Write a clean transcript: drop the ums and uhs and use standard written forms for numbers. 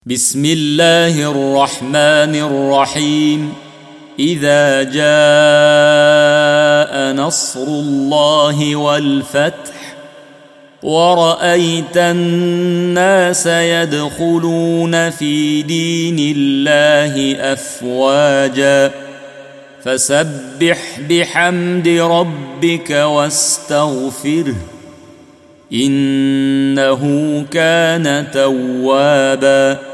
بسم الله الرحمن الرحيم. إذا جاء نصر الله والفتح ورأيت الناس يدخلون في دين الله أفواجا فسبح بحمد ربك واستغفره إنه كان توابا.